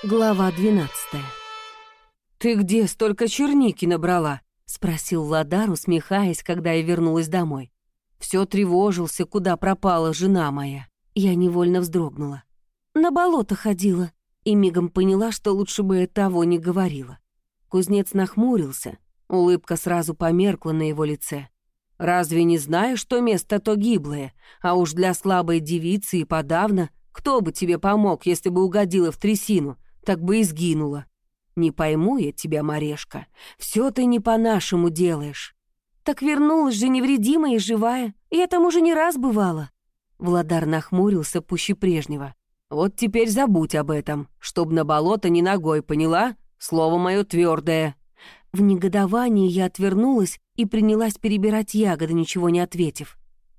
Глава 12. «Ты где столько черники набрала?» — спросил Владар, усмехаясь, когда я вернулась домой. Все тревожился, куда пропала жена моя. Я невольно вздрогнула. На болото ходила и мигом поняла, что лучше бы я того не говорила. Кузнец нахмурился, улыбка сразу померкла на его лице. «Разве не знаешь, что место то гиблое? А уж для слабой девицы и подавно, кто бы тебе помог, если бы угодила в трясину? Так бы и сгинула. Не пойму я тебя, Марешка, все ты не по-нашему делаешь». «Так вернулась же невредимая и живая, я там уже не раз бывала». Владар нахмурился пуще прежнего. «Вот теперь забудь об этом, чтоб на болото ни ногой, поняла? Слово мое твердое». В негодовании я отвернулась и принялась перебирать ягоды, ничего не ответив.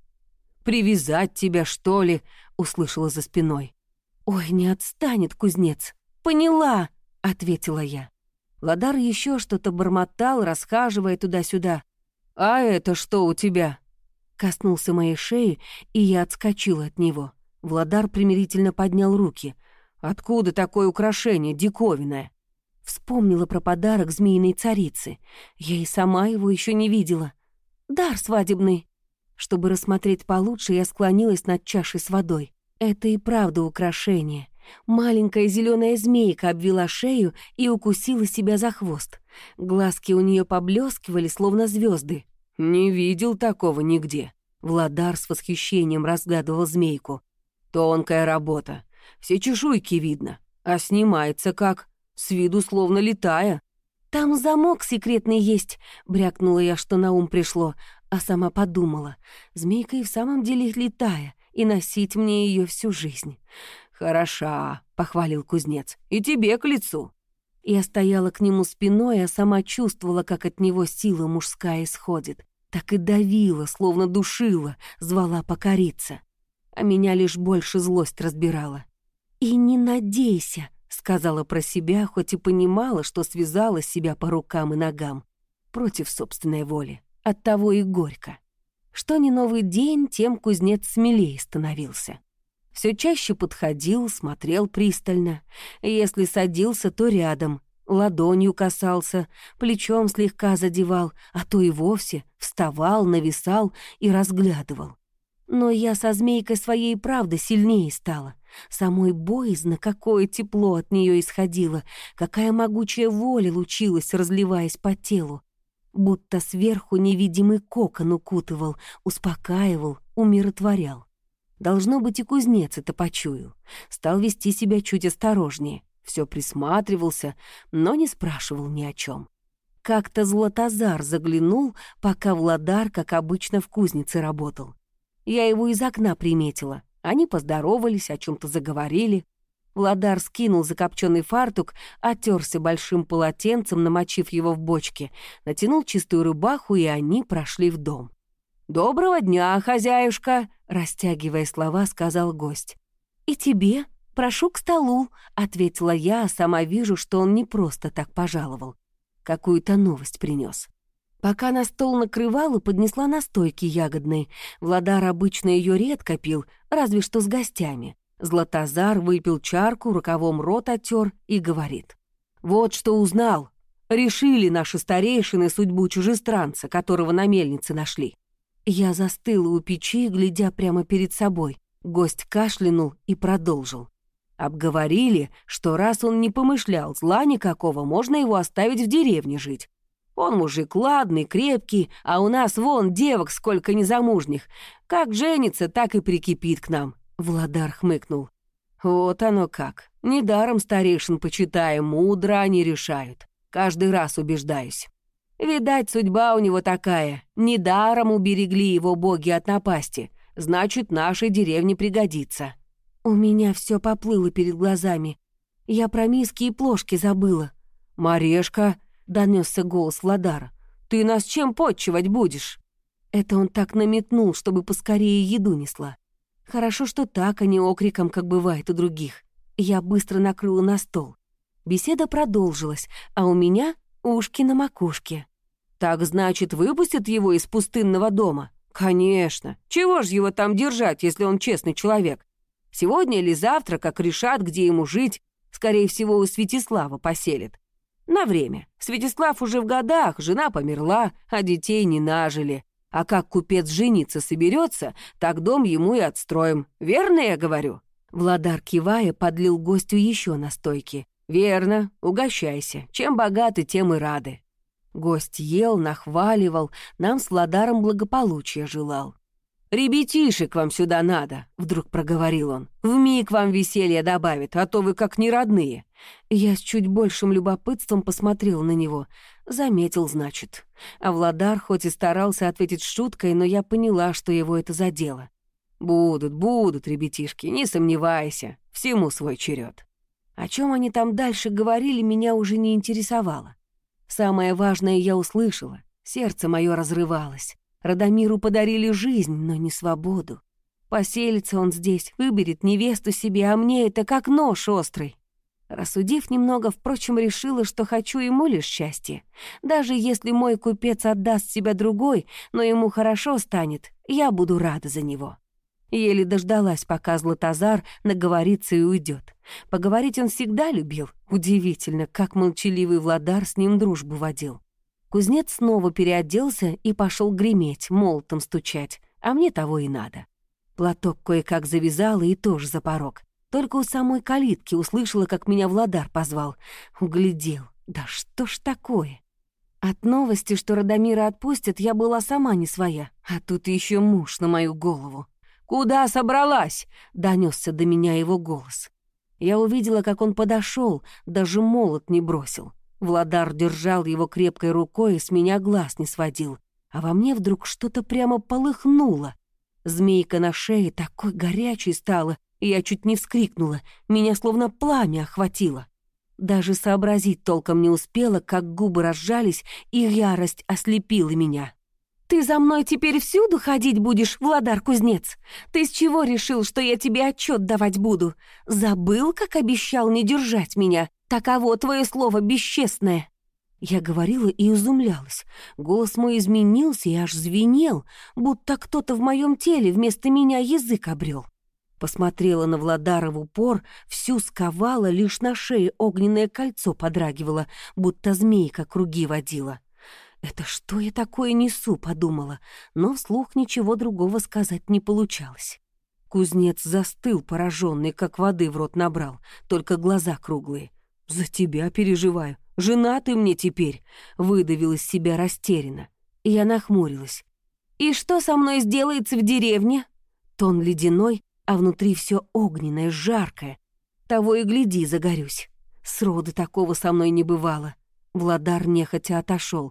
«Привязать тебя, что ли?» — услышала за спиной. «Ой, не отстанет кузнец». «Поняла», — ответила я. Владар еще что-то бормотал, расхаживая туда-сюда. «А это что у тебя?» Коснулся моей шеи, и я отскочила от него. Владар примирительно поднял руки. «Откуда такое украшение диковинное?» Вспомнила про подарок змеиной царицы. Я и сама его еще не видела. «Дар свадебный». Чтобы рассмотреть получше, я склонилась над чашей с водой. Это и правда украшение. Маленькая зеленая змейка обвила шею и укусила себя за хвост. Глазки у нее поблескивали, словно звезды. «Не видел такого нигде». Владар с восхищением разглядывал змейку. «Тонкая работа. Все чешуйки видно. А снимается как? С виду словно летая». «Там замок секретный есть», — брякнула я, что на ум пришло, а сама подумала. Змейка и в самом деле летая, и носить мне ее всю жизнь. «Хороша», — похвалил кузнец, — «и тебе к лицу». Я стояла к нему спиной, а сама чувствовала, как от него сила мужская исходит. Так и давила, словно душила, звала покориться. А меня лишь больше злость разбирала. «И не надейся», — сказала про себя, хоть и понимала, что связала себя по рукам и ногам. Против собственной воли. Оттого и горько. Что ни новый день, тем кузнец смелее становился. Все чаще подходил, смотрел пристально. Если садился, то рядом, ладонью касался, плечом слегка задевал, а то и вовсе вставал, нависал и разглядывал. Но я со змейкой своей правды сильнее стала. Самой боязно, какое тепло от нее исходило, какая могучая воля лучилась, разливаясь по телу. Будто сверху невидимый кокон укутывал, успокаивал, умиротворял. Должно быть, и кузнец это почуял. Стал вести себя чуть осторожнее. Все присматривался, но не спрашивал ни о чем. Как-то Златозар заглянул, пока Владар, как обычно, в кузнице работал. Я его из окна приметила. Они поздоровались, о чем-то заговорили. Владар скинул закопченный фартук, отерся большим полотенцем, намочив его в бочке, натянул чистую рубаху, и они прошли в дом. «Доброго дня, хозяюшка!» — растягивая слова, сказал гость. «И тебе. Прошу к столу», — ответила я, а сама вижу, что он не просто так пожаловал. Какую-то новость принес. Пока на стол накрывала, поднесла настойки ягодной. Владар обычно ее редко пил, разве что с гостями. Златозар выпил чарку, рукавом рот оттер и говорит. «Вот что узнал. Решили наши старейшины судьбу чужестранца, которого на мельнице нашли». Я застыла у печи, глядя прямо перед собой. Гость кашлянул и продолжил. Обговорили, что раз он не помышлял зла никакого, можно его оставить в деревне жить. Он мужик ладный, крепкий, а у нас вон девок сколько незамужних. Как женится, так и прикипит к нам. Владар хмыкнул. Вот оно как. Недаром старейшин почитаем, мудро они решают. Каждый раз убеждаюсь. Видать, судьба у него такая. Недаром уберегли его боги от напасти. Значит, нашей деревне пригодится. У меня все поплыло перед глазами. Я про миски и плошки забыла. «Марешка», — донесся голос Владара, — «ты нас чем подчивать будешь?» Это он так наметнул, чтобы поскорее еду несла. Хорошо, что так, а не окриком, как бывает у других. Я быстро накрыла на стол. Беседа продолжилась, а у меня ушки на макушке. «Так, значит, выпустят его из пустынного дома?» «Конечно. Чего ж его там держать, если он честный человек? Сегодня или завтра, как решат, где ему жить, Скорее всего, у Святислава поселит. На время. Святислав уже в годах, жена померла, а детей не нажили. А как купец жениться соберется, так дом ему и отстроим. Верно я говорю?» Владар, кивая, подлил гостю еще настойки. «Верно. Угощайся. Чем богаты, тем и рады». Гость ел, нахваливал, нам с Владаром благополучия желал. «Ребятишек вам сюда надо», — вдруг проговорил он. «Вмиг вам веселье добавит, а то вы как неродные». Я с чуть большим любопытством посмотрел на него. Заметил, значит. А Владар хоть и старался ответить шуткой, но я поняла, что его это задело. Будут, ребятишки, не сомневайся. Всему свой черед». О чем они там дальше говорили, меня уже не интересовало. Самое важное я услышала. Сердце мое разрывалось. Радомиру подарили жизнь, но не свободу. Поселится он здесь, выберет невесту себе, а мне это как нож острый. Рассудив немного, впрочем, решила, что хочу ему лишь счастья. Даже если мой купец отдаст себя другой, но ему хорошо станет, я буду рада за него. Еле дождалась, пока Златозар наговорится и уйдет. Поговорить он всегда любил. Удивительно, как молчаливый Владар с ним дружбу водил. Кузнец снова переоделся и пошел греметь, молотом стучать, а мне того и надо. Платок кое-как завязала и тоже за порог. Только у самой калитки услышала, как меня Владар позвал. Углядел. Да что ж такое? От новости, что Радомира отпустят, я была сама не своя, а тут еще муж на мою голову. «Куда собралась?» — донесся до меня его голос. Я увидела, как он подошел, даже молот не бросил. Владар держал его крепкой рукой и с меня глаз не сводил. А во мне вдруг что-то прямо полыхнуло. Змейка на шее такой горячей стала, и я чуть не вскрикнула. Меня словно пламя охватило. Даже сообразить толком не успела, как губы разжались, и ярость ослепила меня. «Ты за мной теперь всюду ходить будешь, Владар-кузнец? Ты с чего решил, что я тебе отчет давать буду? Забыл, как обещал не держать меня? Таково твое слово бесчестное!» Я говорила и изумлялась. Голос мой изменился и аж звенел, будто кто-то в моем теле вместо меня язык обрел. Посмотрела на Владара в упор, всю сковала, лишь на шее огненное кольцо подрагивало, будто змейка круги водила. «Это что я такое несу?» — подумала, но вслух ничего другого сказать не получалось. Кузнец застыл, пораженный, как воды в рот набрал, только глаза круглые. «За тебя переживаю. Жена ты мне теперь!» — выдавил из себя растерянно. И я нахмурилась. «И что со мной сделается в деревне?» Тон ледяной, а внутри все огненное, жаркое. Того и гляди, загорюсь. Сроду такого со мной не бывало. Владар нехотя отошел.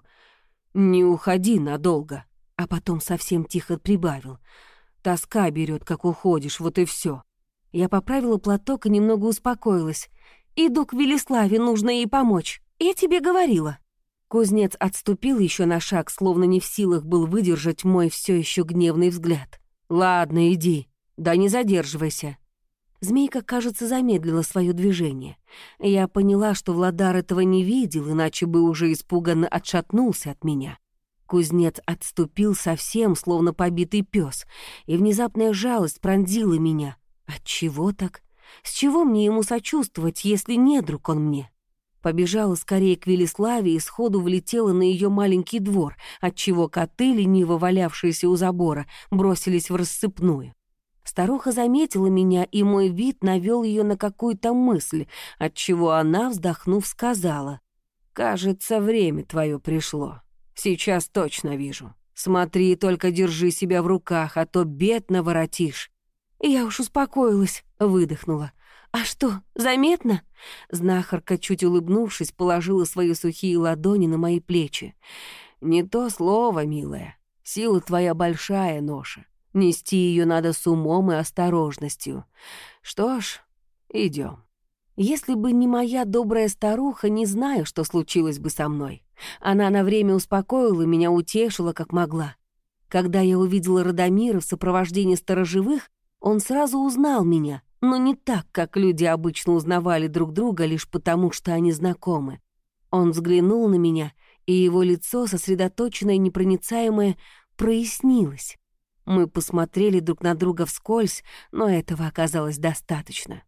«Не уходи надолго», а потом совсем тихо прибавил. «Тоска берет, как уходишь, вот и все». Я поправила платок и немного успокоилась. «Иду к Велиславе, нужно ей помочь. Я тебе говорила». Кузнец отступил еще на шаг, словно не в силах был выдержать мой все еще гневный взгляд. «Ладно, иди. Да не задерживайся». Змейка, кажется, замедлила свое движение. Я поняла, что Владар этого не видел, иначе бы уже испуганно отшатнулся от меня. Кузнец отступил совсем, словно побитый пес, и внезапная жалость пронзила меня. Отчего так? С чего мне ему сочувствовать, если не друг он мне? Побежала скорее к Велиславе и сходу влетела на ее маленький двор, отчего коты, лениво валявшиеся у забора, бросились в рассыпную. Старуха заметила меня, и мой вид навел ее на какую-то мысль, отчего она, вздохнув, сказала: «Кажется, время твое пришло. Сейчас точно вижу. Смотри, только держи себя в руках, а то бед наворотишь». «Я уж успокоилась», — выдохнула. «А что, заметно?» Знахарка, чуть улыбнувшись, положила свои сухие ладони на мои плечи. «Не то слово, милая. Сила твоя большая ноша. Нести ее надо с умом и осторожностью. Что ж, идем». Если бы не моя добрая старуха, не знаю, что случилось бы со мной. Она на время успокоила меня, утешила, как могла. Когда я увидела Радомира в сопровождении сторожевых, он сразу узнал меня, но не так, как люди обычно узнавали друг друга лишь потому, что они знакомы. Он взглянул на меня, и его лицо, сосредоточенное и непроницаемое, прояснилось. Мы посмотрели друг на друга вскользь, но этого оказалось достаточно.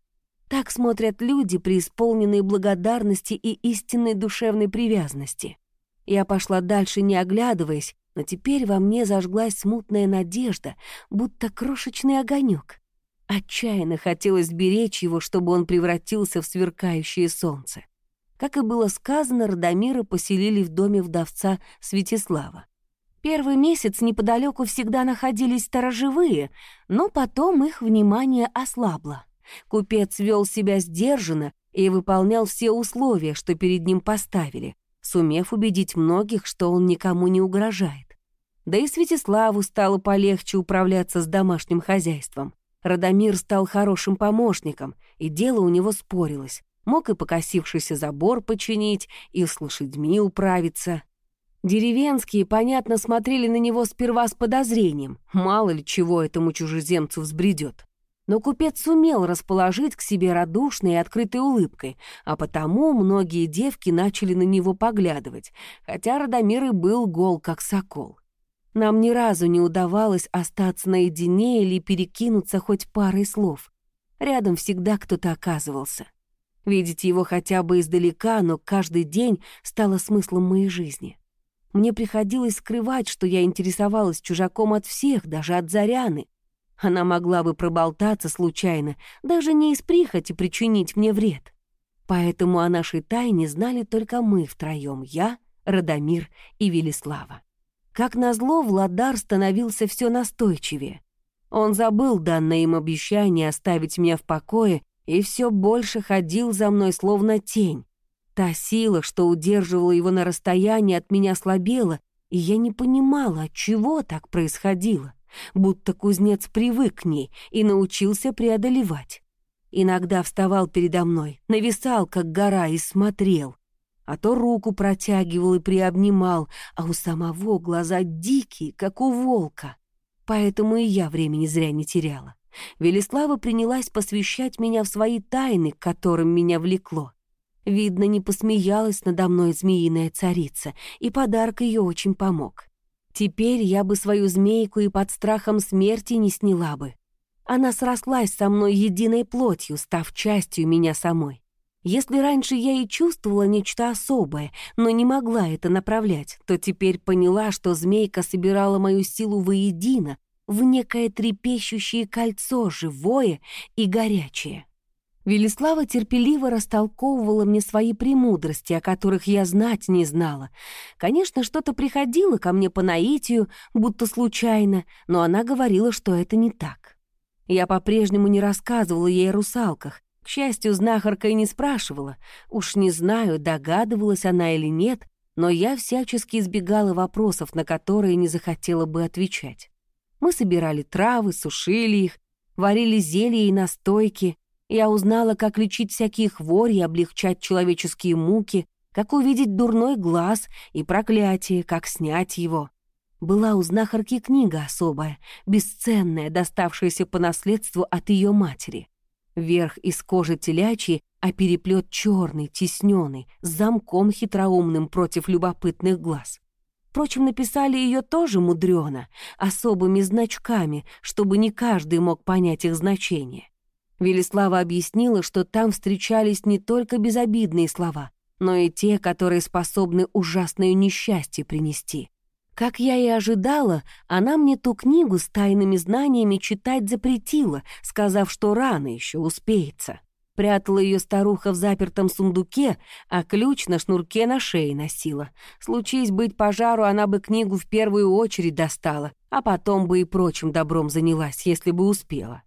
Так смотрят люди, преисполненные благодарности и истинной душевной привязанности. Я пошла дальше, не оглядываясь, но теперь во мне зажглась смутная надежда, будто крошечный огонек. Отчаянно хотелось беречь его, чтобы он превратился в сверкающее солнце. Как и было сказано, Радомира поселили в доме вдовца Святислава. Первый месяц неподалеку всегда находились сторожевые, но потом их внимание ослабло. Купец вел себя сдержанно и выполнял все условия, что перед ним поставили, сумев убедить многих, что он никому не угрожает. Да и Святиславу стало полегче управляться с домашним хозяйством. Радомир стал хорошим помощником, и дело у него спорилось. Мог и покосившийся забор починить, и с лошадьми управиться. Деревенские, понятно, смотрели на него сперва с подозрением, мало ли чего этому чужеземцу взбредет. Но купец сумел расположить к себе радушной и открытой улыбкой, а потому многие девки начали на него поглядывать, хотя Радомир и был гол, как сокол. Нам ни разу не удавалось остаться наедине или перекинуться хоть парой слов. Рядом всегда кто-то оказывался. Видеть его хотя бы издалека, но каждый день стало смыслом моей жизни. Мне приходилось скрывать, что я интересовалась чужаком от всех, даже от Заряны. Она могла бы проболтаться случайно, даже не из прихоти причинить мне вред. Поэтому о нашей тайне знали только мы втроем: я, Радомир и Велислава. Как назло, Владар становился все настойчивее. Он забыл данное им обещание оставить меня в покое и все больше ходил за мной, словно тень. Та сила, что удерживала его на расстоянии, от меня слабела, и я не понимала, отчего так происходило. Будто кузнец привык к ней и научился преодолевать. Иногда вставал передо мной, нависал, как гора, и смотрел. А то руку протягивал и приобнимал, а у самого глаза дикие, как у волка. Поэтому и я времени зря не теряла. Велислава принялась посвящать меня в свои тайны, к которым меня влекло. Видно, не посмеялась надо мной змеиная царица, и подарок ее очень помог. Теперь я бы свою змейку и под страхом смерти не сняла бы. Она срослась со мной единой плотью, став частью меня самой. Если раньше я и чувствовала нечто особое, но не могла это направлять, то теперь поняла, что змейка собирала мою силу воедино, в некое трепещущее кольцо, живое и горячее. Велислава терпеливо растолковывала мне свои премудрости, о которых я знать не знала. Конечно, что-то приходило ко мне по наитию, будто случайно, но она говорила, что это не так. Я по-прежнему не рассказывала ей о русалках. К счастью, знахарка и не спрашивала. Уж не знаю, догадывалась она или нет, но я всячески избегала вопросов, на которые не захотела бы отвечать. Мы собирали травы, сушили их, варили зелья и настойки. Я узнала, как лечить всякие хвори и облегчать человеческие муки, как увидеть дурной глаз и проклятие, как снять его. Была у знахарки книга особая, бесценная, доставшаяся по наследству от ее матери. Верх из кожи телячьей, а переплет черный, тисненный, с замком хитроумным против любопытных глаз. Впрочем, написали ее тоже мудрено, особыми значками, чтобы не каждый мог понять их значение. Велислава объяснила, что там встречались не только безобидные слова, но и те, которые способны ужасное несчастье принести. Как я и ожидала, она мне ту книгу с тайными знаниями читать запретила, сказав, что рано еще успеется. Прятала ее старуха в запертом сундуке, а ключ на шнурке на шее носила. Случись быть пожару, она бы книгу в первую очередь достала, а потом бы и прочим добром занялась, если бы успела.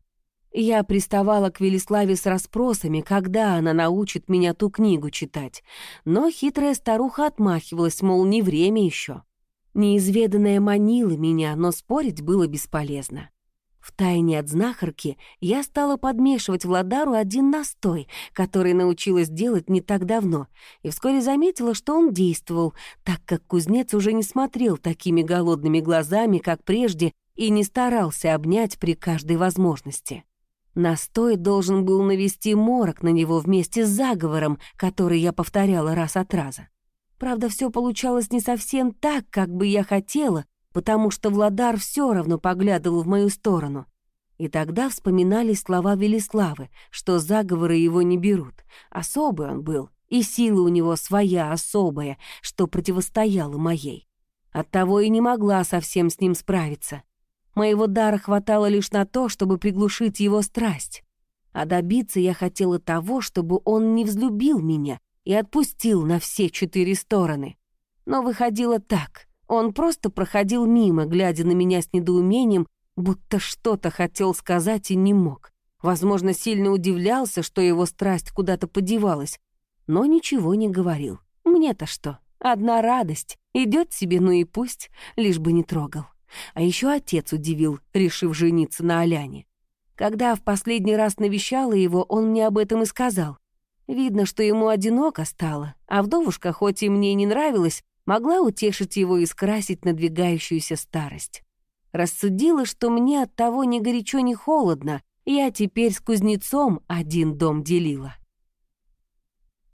Я приставала к Велиславе с расспросами, когда она научит меня ту книгу читать, но хитрая старуха отмахивалась, мол, не время еще. Неизведанное манило меня, но спорить было бесполезно. Втайне от знахарки я стала подмешивать Владару один настой, который научилась делать не так давно, и вскоре заметила, что он действовал, так как кузнец уже не смотрел такими голодными глазами, как прежде, и не старался обнять при каждой возможности. Настой должен был навести морок на него вместе с заговором, который я повторяла раз от раза. Правда, все получалось не совсем так, как бы я хотела, потому что Владар все равно поглядывал в мою сторону. И тогда вспоминались слова Велиславы, что заговоры его не берут. Особый он был, и сила у него своя особая, что противостояла моей. Оттого и не могла совсем с ним справиться. Моего дара хватало лишь на то, чтобы приглушить его страсть. А добиться я хотела того, чтобы он не взлюбил меня и отпустил на все 4 стороны. Но выходило так. Он просто проходил мимо, глядя на меня с недоумением, будто что-то хотел сказать и не мог. Возможно, сильно удивлялся, что его страсть куда-то подевалась, но ничего не говорил. Мне-то что? Одна радость. Идет себе, ну и пусть, лишь бы не трогал. А еще отец удивил, решив жениться на Аляне. Когда в последний раз навещала его, он мне об этом и сказал. Видно, что ему одиноко стало, а вдовушка, хоть и мне не нравилась, могла утешить его и скрасить надвигающуюся старость. Рассудила, что мне от того ни горячо, ни холодно, я теперь с кузнецом один дом делила.